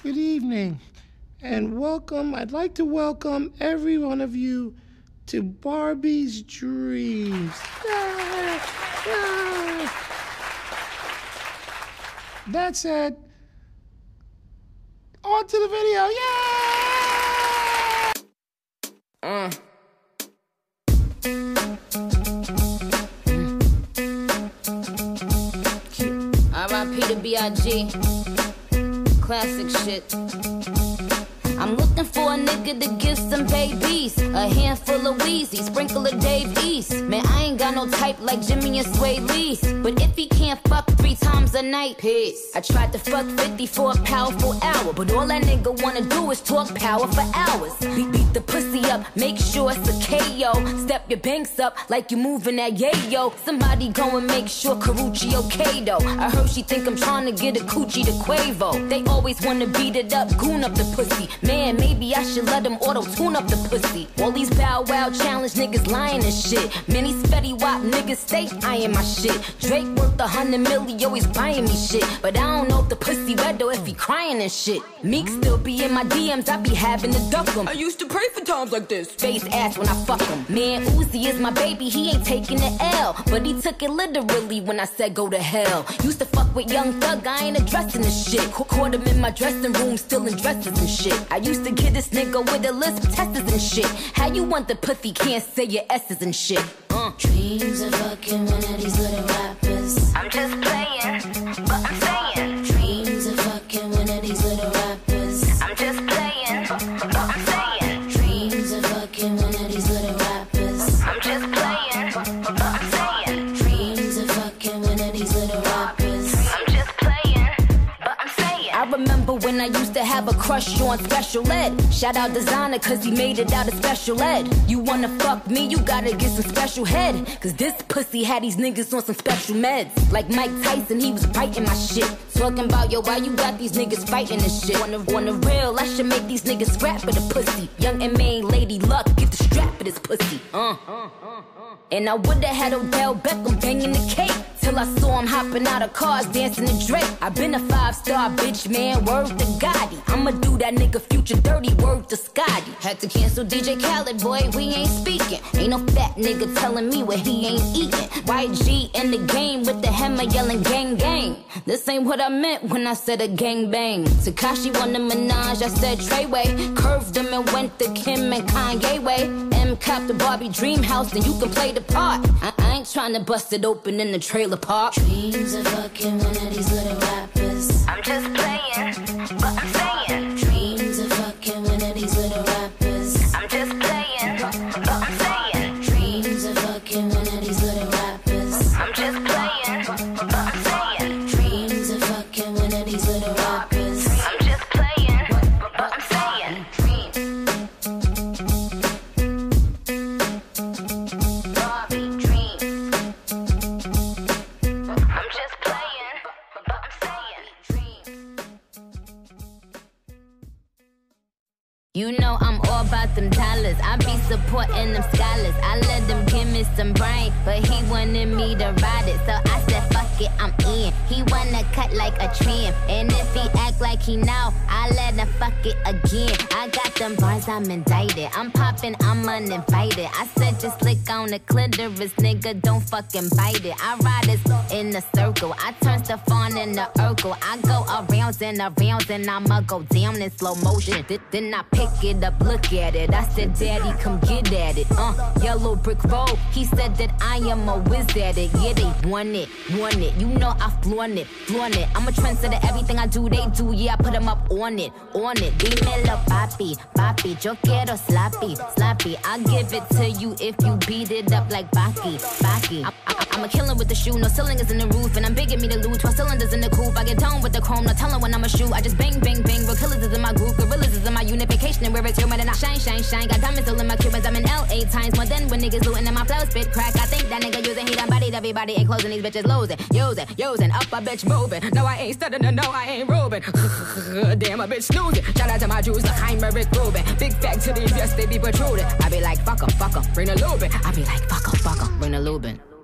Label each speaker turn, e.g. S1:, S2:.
S1: Good evening, and welcome. I'd like to welcome every one of you to Barbie's Dreams. That said, on to the video.
S2: R.I.P. to B.I.G. Classic shit. I'm looking for a nigga to give some babies, a handful of Wheezy, sprinkle of Dave East. Man, I ain't got no type like Jimmy and Sway Lee, but if he can't fuck 3 times a night, peace. I tried to fuck 50 for a powerful hour, but all that nigga wanna do is talk power for hours. Beat the pussy up, make sure it's a KO. Step your banks up like you moving that yayo. Somebody go and make sure Karuchi okay though. I heard she think I'm trying to get a coochie to Quavo. They always wanna beat it up, goon up the pussy. Man, maybe I should let them auto-tune up the pussy. All these Bow Wow challenge niggas lying and shit. Many Fetty Wap niggas stay eyeing my shit. Drake worth 100 million, always buying me shit. But I don't know if the pussy wet or if he crying and shit. Meek still be in my DMs, I be having to duck him.
S3: I used to pray for times like this.
S2: Face ass when I fuck him. Man, Uzi is my baby, he ain't taking the L. But he took it literally when I said go to hell. Used to fuck with Young Thug, I ain't addressing this shit. Caught him in my dressing room, still in dresses and shit. I used to get this nigga with a list of testers and shit. How you want the pussy, can't say your S's and shit.
S4: Dreams of fucking one of these little rappers.
S2: I'm just playing, but I'm saying.
S4: Dreams of fucking one of these little rappers.
S2: I'm just playing, but I'm saying.
S4: Dreams of fucking one of these little rappers.
S2: I'm just playing, but I'm saying.
S4: Dreams of fucking one of these little rappers.
S2: I'm just playing, but I'm saying. I remember when I used to have a crush on Special Ed. Shout out Designer cause he made it out of Special Ed. You wanna fuck me, you gotta get some special head. Cause this pussy had these niggas on some special meds. Like Mike Tyson, he was biting my shit. Talking about, yo, why you got these niggas fighting this shit? On the real, I should make these niggas scrap for the pussy. Young M.A. Lady Luck, get the strap for this pussy. And I would've had Odell Beckham banging the cake. Till I saw him hopping out of cars, dancing to Drake. I been a 5-star bitch, man, word to Gotti. I'ma do that nigga Future dirty, word to Scotty. Had to cancel DJ Khaled, boy, we ain't speaking. Ain't no fat nigga telling me what he ain't eating. YG in the game with the hammer yelling gang gang. This ain't what I meant when I said a gang bang. Tekashi won the Minaj, I said Treyway. Curved him and went to Kim and Kanye way. M cop the Barbie dream house, then you can play the part. I ain't tryna bust it open in the trailer park.
S4: Dreams of fucking one of these little rappers.
S2: I'm just playing, but I'm saying.
S4: Dreams of fucking one of these little rappers.
S2: I'm just playing, but I'm saying.
S4: Dreams of fucking one of these little rappers.
S2: I'm just playing, but I'm saying.
S4: Dreams of fucking one of these little rappers.
S2: I'm just playing, but I'm saying. Barbie dreams. I'm just playing, but I'm saying. You know I'm all about them dollars. I be supporting them scholars. I let them give me some brain, but he wanted me to ride it. So I said, fuck it, I'm in. He wanna cut like a trim. And if he act like he know, I let him fuck it again. I got them bars, I'm indicted. I'm popping, I'm uninvited. I said just lick on the clitoris, nigga, don't fucking bite it. I ride this in a circle. I turn stuff on in the Urkel. I go arounds and arounds and I'ma go down in slow motion. Then I pick it up, look at it. I said, daddy, come get at it. Yellow brick road. He said that I am a whiz at it. Yeah, they want it, want it. You know I flaunt it, flaunt it. I'm a trendsetter, everything I do, they do. Yeah, I put them up on it, on it. Dímelo, papi, papi. Yo quiero sloppy, sloppy. I'll give it to you if you beat it up like Baki, Baki. I'm a killer with the shoe, no cylinders in the roof. And I'm begging me to lose 12 cylinders in the coupe. I get down with the chrome, no telling when I'ma shoot. I just bang, bang, bang. Real killers is in my group, gorillas is in my unification. And where it's human and I shine, shine, shine. Got diamonds all in my Cubans, I'm in L8 times more than when niggas looting and my flow spit crack. I think that nigga using, he done bodied everybody and closing these bitches losing. Using, up a bitch moving. No, I ain't stuttering, no, I ain't roving. Damn, a bitch snoozing. Shout out to my Jews, like I'm Rick Rubin. Big fact to these, yes, they be protruding. I be like, fuck 'em, bring the lubin. I be like, fuck 'em, bring the lubin.